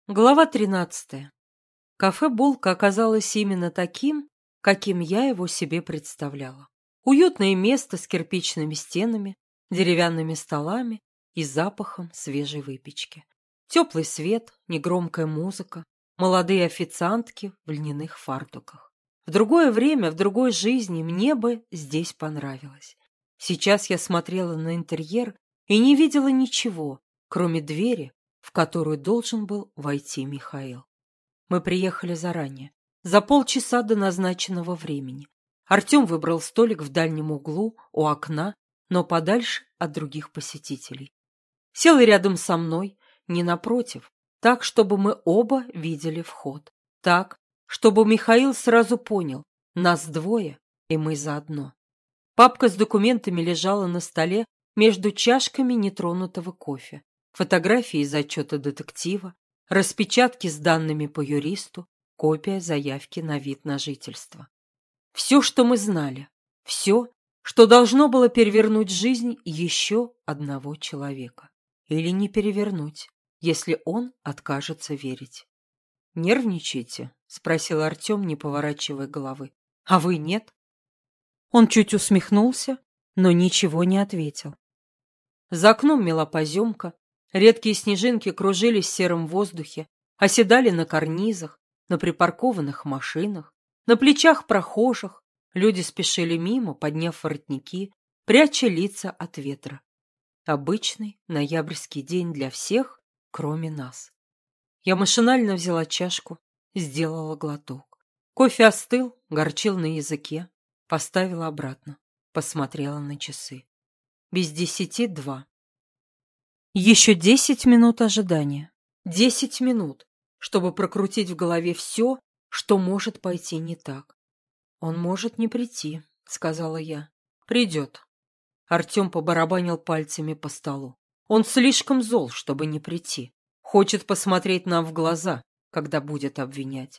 Глава 13. Кафе «Булка» оказалось именно таким, каким я его себе представляла. Уютное место с кирпичными стенами, деревянными столами и запахом свежей выпечки. Теплый свет, негромкая музыка, молодые официантки в льняных фартуках. В другое время, в другой жизни мне бы здесь понравилось. Сейчас я смотрела на интерьер и не видела ничего, кроме двери, в которую должен был войти Михаил. Мы приехали заранее, за полчаса до назначенного времени. Артем выбрал столик в дальнем углу, у окна, но подальше от других посетителей. Сел рядом со мной, не напротив, так, чтобы мы оба видели вход. Так, чтобы Михаил сразу понял, нас двое, и мы заодно. Папка с документами лежала на столе между чашками нетронутого кофе. Фотографии из отчета детектива, распечатки с данными по юристу, копия заявки на вид на жительство. Все, что мы знали, все, что должно было перевернуть жизнь еще одного человека. Или не перевернуть, если он откажется верить. «Нервничаете?» — спросил Артем, не поворачивая головы. «А вы нет?» Он чуть усмехнулся, но ничего не ответил. За окном мела поземка. Редкие снежинки кружились в сером воздухе, оседали на карнизах, на припаркованных машинах, на плечах прохожих. Люди спешили мимо, подняв воротники, пряча лица от ветра. Обычный ноябрьский день для всех, кроме нас. Я машинально взяла чашку, сделала глоток. Кофе остыл, горчил на языке, поставила обратно, посмотрела на часы. 1:50. Еще 10 минут ожидания. 10 минут, чтобы прокрутить в голове все, что может пойти не так. «Он может не прийти», — сказала я. «Придет». Артем побарабанил пальцами по столу. «Он слишком зол, чтобы не прийти. Хочет посмотреть нам в глаза, когда будет обвинять.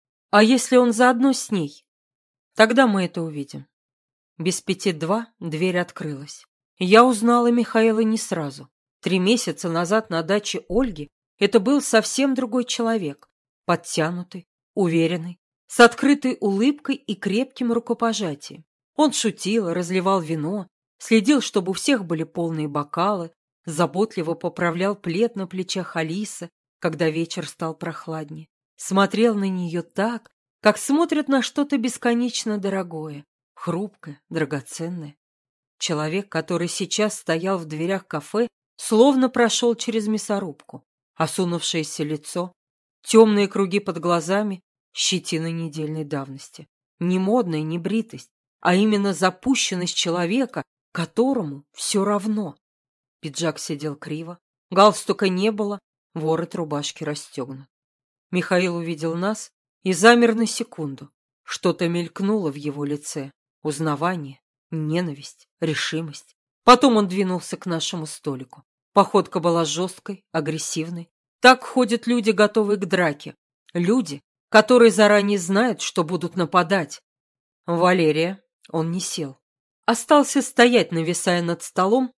А если он заодно с ней? Тогда мы это увидим». Без 5:05 дверь открылась. Я узнала Михаила не сразу. 3 месяца назад на даче Ольги это был совсем другой человек. Подтянутый, уверенный, с открытой улыбкой и крепким рукопожатием. Он шутил, разливал вино, следил, чтобы у всех были полные бокалы, заботливо поправлял плед на плечах Алисы, когда вечер стал прохладнее. Смотрел на нее так, как смотрят на что-то бесконечно дорогое, хрупкое, драгоценное. Человек, который сейчас стоял в дверях кафе, словно прошел через мясорубку. Осунувшееся лицо, темные круги под глазами, щетина недельной давности. Не модная небритость, а именно запущенность человека, которому все равно. Пиджак сидел криво, галстука не было, ворот рубашки расстегнут. Михаил увидел нас и замер на секунду. Что-то мелькнуло в его лице. Узнавание, ненависть, решимость. Потом он двинулся к нашему столику. Походка была жесткой, агрессивной. Так ходят люди, готовые к драке. Люди, которые заранее знают, что будут нападать. Валерия, он не сел. Остался стоять, нависая над столом,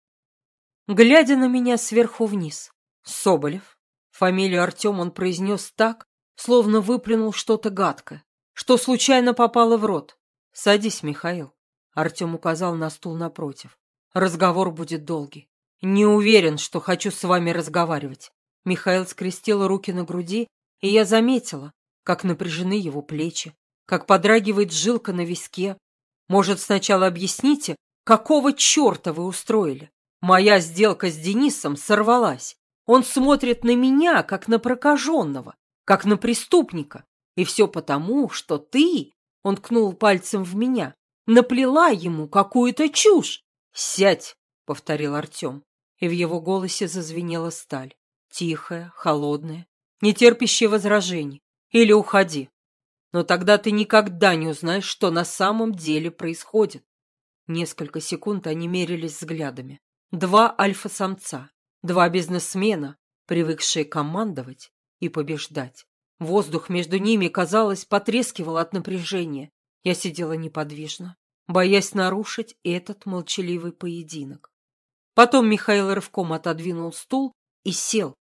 глядя на меня сверху вниз. Соболев. Фамилию Артем он произнес так, словно выплюнул что-то гадкое, что случайно попало в рот. «Садись, Михаил». Артем указал на стул напротив. «Разговор будет долгий. Не уверен, что хочу с вами разговаривать». Михаил скрестил руки на груди, и я заметила, как напряжены его плечи, как подрагивает жилка на виске. «Может, сначала объясните, какого черта вы устроили? Моя сделка с Денисом сорвалась. Он смотрит на меня, как на прокаженного, как на преступника. И все потому, что ты, — он ткнул пальцем в меня, — наплела ему какую-то чушь». «Сядь», — повторил Артем, и в его голосе зазвенела сталь. Тихая, холодная, не терпящая возражений. «Или уходи. Но тогда ты никогда не узнаешь, что на самом деле происходит». Несколько секунд они мерились взглядами. 2 альфа-самца, 2 бизнесмена, привыкшие командовать и побеждать. Воздух между ними, казалось, потрескивал от напряжения. Я сидела неподвижно, боясь нарушить этот молчаливый поединок. Потом Михаил рывком отодвинул стул и сел.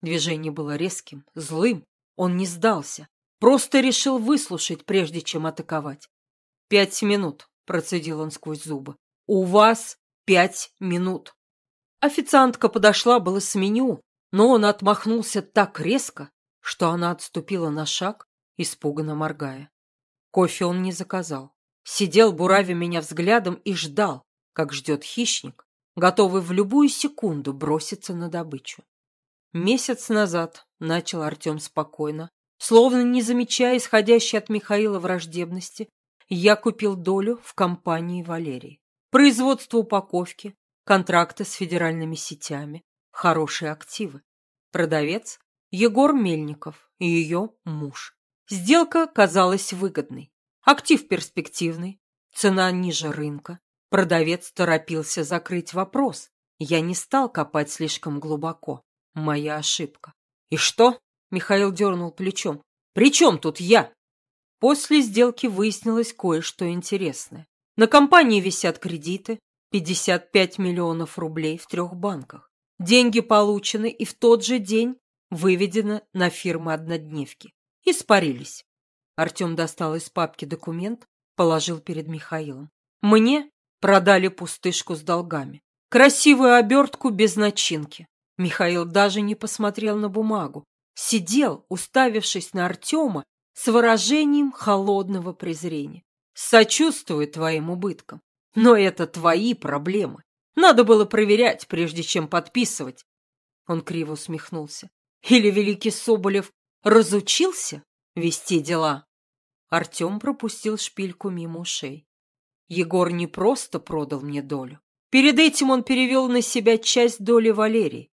Движение было резким, злым. Он не сдался. Просто решил выслушать, прежде чем атаковать. 5 минут, процедил он сквозь зубы. У вас 5 минут. Официантка подошла было с меню, но он отмахнулся так резко, что она отступила на шаг, испуганно моргая. Кофе он не заказал. Сидел, буравя меня взглядом, и ждал, как ждет хищник, готовый в любую секунду броситься на добычу. Месяц назад, начал Артем спокойно, словно не замечая исходящей от Михаила враждебности, я купил долю в компании Валерии. Производство упаковки, контракты с федеральными сетями, хорошие активы. Продавец – Егор Мельников и ее муж. Сделка казалась выгодной. Актив перспективный, цена ниже рынка. Продавец торопился закрыть вопрос. Я не стал копать слишком глубоко. Моя ошибка. «И что?» – Михаил дернул плечом. «При чем тут я?» После сделки выяснилось кое-что интересное. На компании висят кредиты, 55 миллионов рублей в 3 банках. Деньги получены и в тот же день выведены на фирмы-однодневки. Испарились. Артем достал из папки документ, положил перед Михаилом. Мне продали пустышку с долгами. Красивую обертку без начинки. Михаил даже не посмотрел на бумагу. Сидел, уставившись на Артема, с выражением холодного презрения. Сочувствую твоим убыткам. Но это твои проблемы. Надо было проверять, прежде чем подписывать. Он криво усмехнулся. Или великий Соболев разучился вести дела? Артем пропустил шпильку мимо ушей. Егор не просто продал мне долю. Перед этим он перевел на себя часть доли Валерии,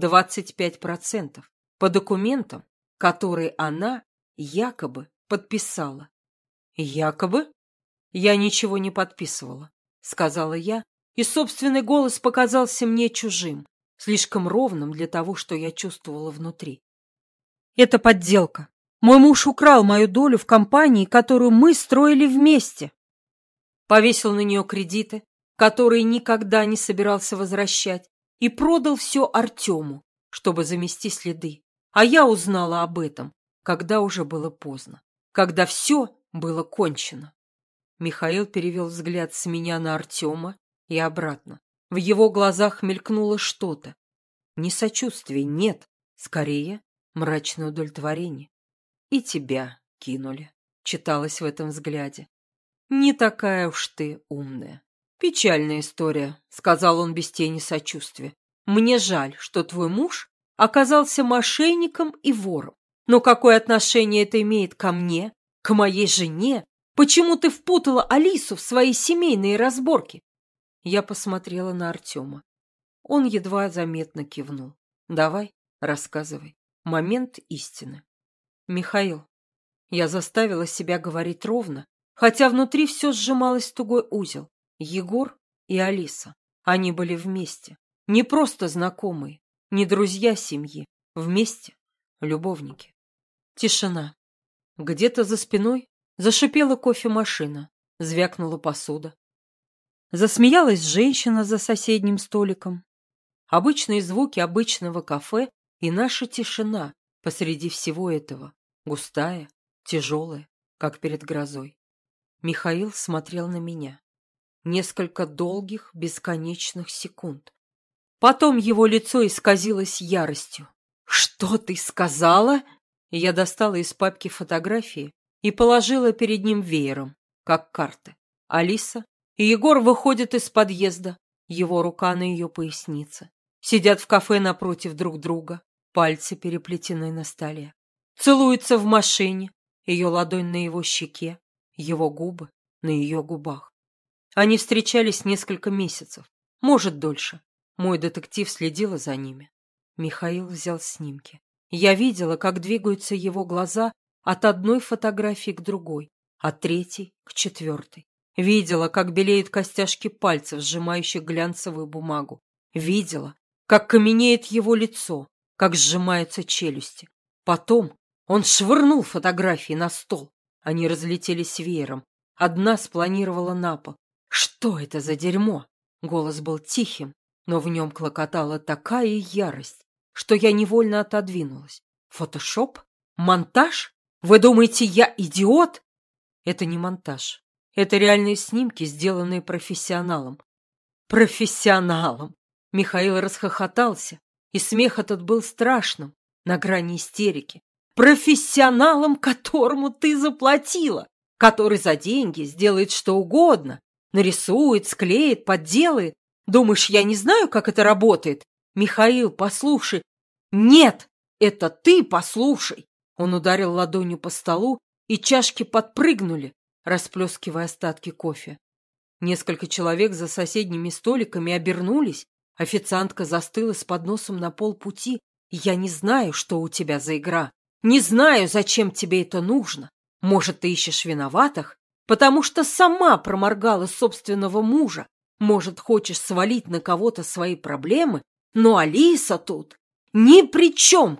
25%, по документам, которые она якобы подписала. Якобы? Я ничего не подписывала, сказала я, и собственный голос показался мне чужим, слишком ровным для того, что я чувствовала внутри. Это подделка. Мой муж украл мою долю в компании, которую мы строили вместе. Повесил на нее кредиты, которые никогда не собирался возвращать, и продал все Артему, чтобы замести следы. А я узнала об этом, когда уже было поздно, когда все было кончено. Михаил перевел взгляд с меня на Артема и обратно. В его глазах мелькнуло что-то. Не сочувствие, нет, скорее мрачное удовлетворение. И тебя кинули, читалось в этом взгляде. Не такая уж ты умная. Печальная история, сказал он без тени сочувствия. Мне жаль, что твой муж оказался мошенником и вором. Но какое отношение это имеет ко мне, к моей жене? Почему ты впутала Алису в свои семейные разборки? Я посмотрела на Артема. Он едва заметно кивнул. Давай, рассказывай. Момент истины. Михаил, я заставила себя говорить ровно, хотя внутри все сжималось в тугой узел. Егор и Алиса. Они были вместе. Не просто знакомые, не друзья семьи. Вместе любовники. Тишина. Где-то за спиной зашипела кофемашина, звякнула посуда. Засмеялась женщина за соседним столиком. Обычные звуки обычного кафе и наша тишина посреди всего этого, густая, тяжелая, как перед грозой. Михаил смотрел на меня. Несколько долгих, бесконечных секунд. Потом его лицо исказилось яростью. «Что ты сказала?» Я достала из папки фотографии и положила перед ним веером, как карты. Алиса и Егор выходят из подъезда, его рука на ее пояснице. Сидят в кафе напротив друг друга, пальцы переплетены на столе. Целуются в машине, ее ладонь на его щеке, его губы на ее губах. Они встречались несколько месяцев, может, дольше. Мой детектив следила за ними. Михаил взял снимки. Я видела, как двигаются его глаза от одной фотографии к другой, от третьей к четвертой. Видела, как белеют костяшки пальцев, сжимающих глянцевую бумагу. Видела, как каменеет его лицо, как сжимаются челюсти. Потом он швырнул фотографии на стол. Они разлетелись веером. Одна спланировала на пол. «Что это за дерьмо?» Голос был тихим, но в нем клокотала такая ярость, что я невольно отодвинулась. Фотошоп? Монтаж? Вы думаете, я идиот? Это не монтаж. Это реальные снимки, сделанные профессионалом. Профессионалом! Михаил расхохотался, и смех этот был страшным, на грани истерики. Профессионалом, которому ты заплатила, который за деньги сделает что угодно, нарисует, склеит, подделает. Думаешь, я не знаю, как это работает? Михаил, послушай. Нет, это ты послушай. Он ударил ладонью по столу, и чашки подпрыгнули, расплескивая остатки кофе. Несколько человек за соседними столиками обернулись. Официантка застыла с подносом на полпути. Я не знаю, что у тебя за игра. Не знаю, зачем тебе это нужно. Может, ты ищешь виноватых? Потому что сама проморгала собственного мужа. Может, хочешь свалить на кого-то свои проблемы? Но Алиса тут ни при чем.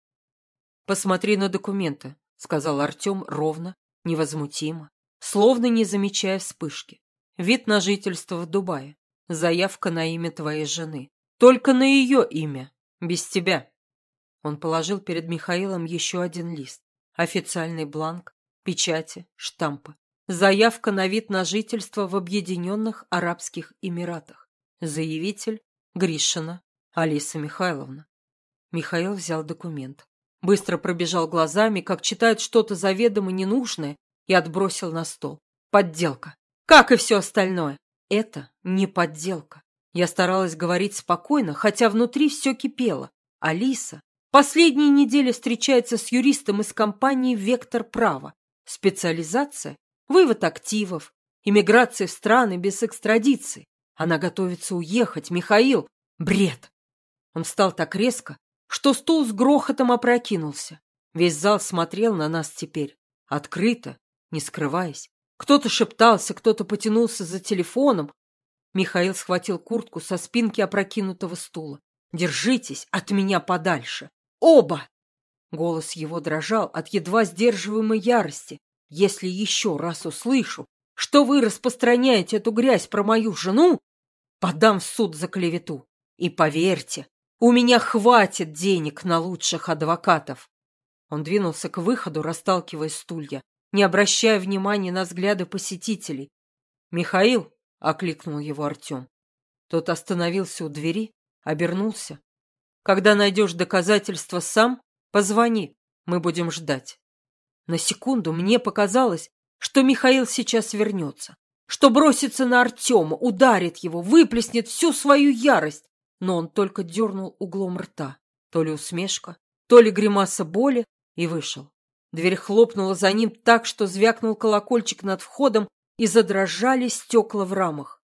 Посмотри на документы, сказал Артем ровно, невозмутимо, словно не замечая вспышки. Вид на жительство в Дубае. Заявка на имя твоей жены. Только на ее имя. Без тебя. Он положил перед Михаилом еще один лист. Официальный бланк, печати, штампы. Заявка на вид на жительство в Объединенных Арабских Эмиратах. Заявитель Гришина Алиса Михайловна. Михаил взял документ. Быстро пробежал глазами, как читает что-то заведомо ненужное, и отбросил на стол. Подделка. Как и все остальное. Это не подделка. Я старалась говорить спокойно, хотя внутри все кипело. Алиса последние недели встречается с юристом из компании «Вектор права». Специализация – вывод активов, иммиграция в страны без экстрадиции. Она готовится уехать. Михаил – бред. Он встал так резко, что стул с грохотом опрокинулся. Весь зал смотрел на нас теперь, открыто, не скрываясь. Кто-то шептался, кто-то потянулся за телефоном. Михаил схватил куртку со спинки опрокинутого стула. «Держитесь от меня подальше! Оба!» Голос его дрожал от едва сдерживаемой ярости. «Если еще раз услышу, что вы распространяете эту грязь про мою жену, подам в суд за клевету. И поверьте, у меня хватит денег на лучших адвокатов». Он двинулся к выходу, расталкивая стулья, не обращая внимания на взгляды посетителей. «Михаил!» — окликнул его Артем. Тот остановился у двери, обернулся. «Когда найдешь доказательства сам, позвони, мы будем ждать». На секунду мне показалось, что Михаил сейчас вернется, что бросится на Артема, ударит его, выплеснет всю свою ярость, но он только дернул углом рта, то ли усмешка, то ли гримаса боли, и вышел. Дверь хлопнула за ним так, что звякнул колокольчик над входом и задрожали стекла в рамах.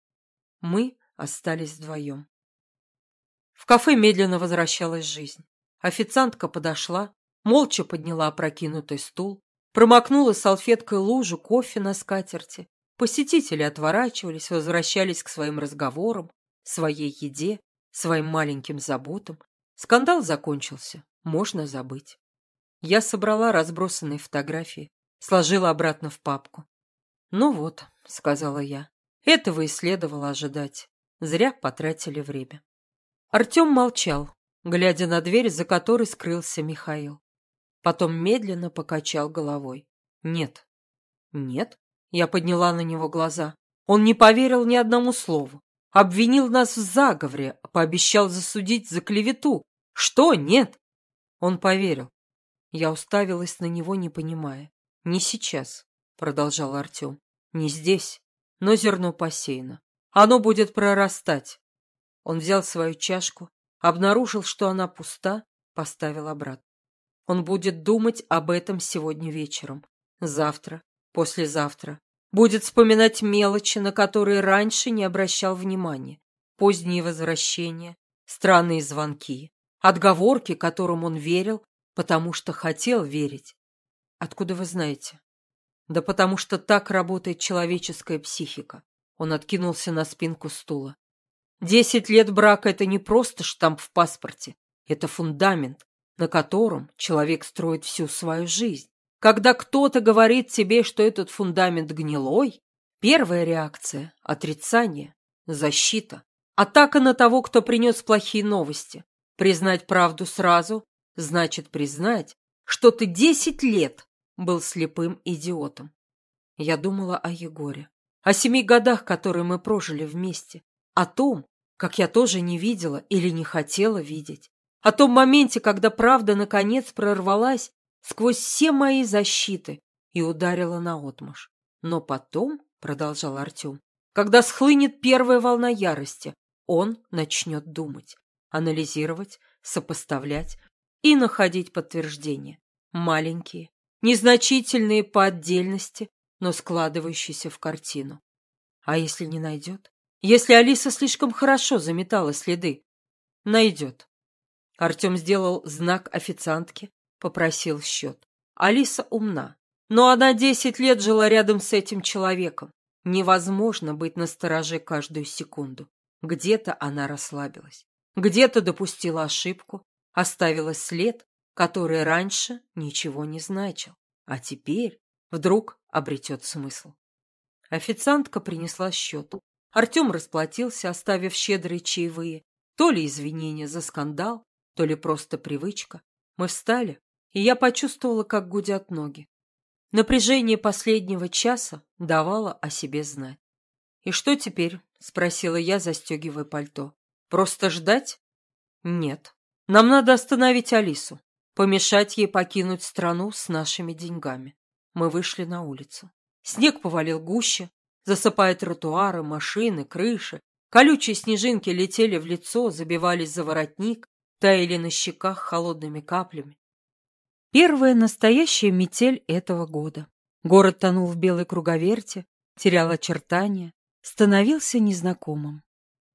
Мы остались вдвоем. В кафе медленно возвращалась жизнь. Официантка подошла, молча подняла опрокинутый стул, промокнула салфеткой лужу кофе на скатерти. Посетители отворачивались, возвращались к своим разговорам, своей еде, своим маленьким заботам. Скандал закончился, можно забыть. Я собрала разбросанные фотографии, сложила обратно в папку. «Ну вот», — сказала я, — «этого и следовало ожидать. Зря потратили время». Артем молчал, глядя на дверь, за которой скрылся Михаил. Потом медленно покачал головой. «Нет». «Нет?» — я подняла на него глаза. Он не поверил ни одному слову. Обвинил нас в заговоре, пообещал засудить за клевету. Что? Нет? Он поверил. Я уставилась на него, не понимая. «Не сейчас», — продолжал Артем. «Не здесь, но зерно посеяно. Оно будет прорастать». Он взял свою чашку, обнаружил, что она пуста, поставил обратно. Он будет думать об этом сегодня вечером, завтра, послезавтра. Будет вспоминать мелочи, на которые раньше не обращал внимания. Поздние возвращения, странные звонки, отговорки, которым он верил, потому что хотел верить. Откуда вы знаете? Да потому что так работает человеческая психика. Он откинулся на спинку стула. 10 лет брака — это не просто штамп в паспорте. Это фундамент, на котором человек строит всю свою жизнь. Когда кто-то говорит тебе, что этот фундамент гнилой, первая реакция — отрицание, защита, атака на того, кто принес плохие новости. Признать правду сразу значит признать, что ты 10 лет был слепым идиотом. Я думала о Егоре, о 7 годах, которые мы прожили вместе, о том, как я тоже не видела или не хотела видеть, о том моменте, когда правда наконец прорвалась сквозь все мои защиты и ударила наотмашь. Но потом, продолжал Артем, когда схлынет первая волна ярости, он начнет думать, анализировать, сопоставлять и находить подтверждения. Маленькие, незначительные по отдельности, но складывающиеся в картину. А если не найдет? Если Алиса слишком хорошо заметала следы? Найдет. Артем сделал знак официантке, попросил счет. Алиса умна, но она 10 лет жила рядом с этим человеком. Невозможно быть настороже каждую секунду. Где-то она расслабилась, где-то допустила ошибку, оставила след, который раньше ничего не значил, а теперь вдруг обретет смысл. Официантка принесла счет. Артем расплатился, оставив щедрые чаевые. То ли извинения за скандал, то ли просто привычка. Мы встали, и я почувствовала, как гудят ноги. Напряжение последнего часа давало о себе знать. «И что теперь?» — спросила я, застегивая пальто. «Просто ждать?» «Нет. Нам надо остановить Алису, помешать ей покинуть страну с нашими деньгами». Мы вышли на улицу. Снег повалил гуще, засыпая тротуары, машины, крыши. Колючие снежинки летели в лицо, забивались за воротник, таяли на щеках холодными каплями. Первая настоящая метель этого года. Город тонул в белой круговерти, терял очертания, становился незнакомым.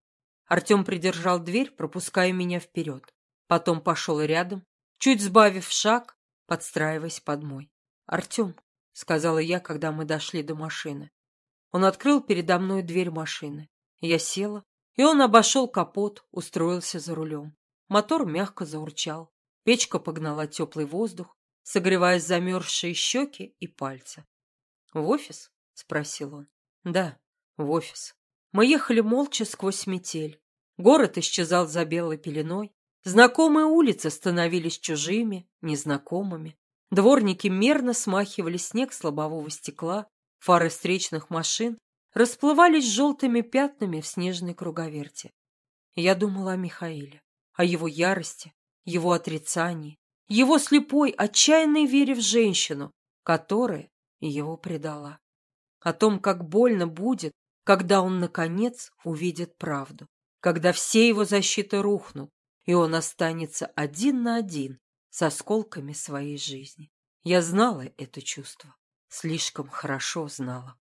Артем придержал дверь, пропуская меня вперед. Потом пошел рядом, чуть сбавив шаг, подстраиваясь под мой. «Артем», — сказала я, когда мы дошли до машины. Он открыл передо мной дверь машины. Я села, и он обошел капот, устроился за рулем. Мотор мягко заурчал. Печка погнала теплый воздух, согревая замерзшие щеки и пальцы. «В офис?» — спросил он. «Да, в офис». Мы ехали молча сквозь метель. Город исчезал за белой пеленой. Знакомые улицы становились чужими, незнакомыми. Дворники мерно смахивали снег с лобового стекла. Фары встречных машин расплывались желтыми пятнами в снежной круговерти. Я думала о Михаиле, о его ярости, его отрицании, его слепой, отчаянной вере в женщину, которая его предала. О том, как больно будет, когда он, наконец, увидит правду, когда все его защиты рухнут, и он останется один на один с осколками своей жизни. Я знала это чувство, слишком хорошо знала.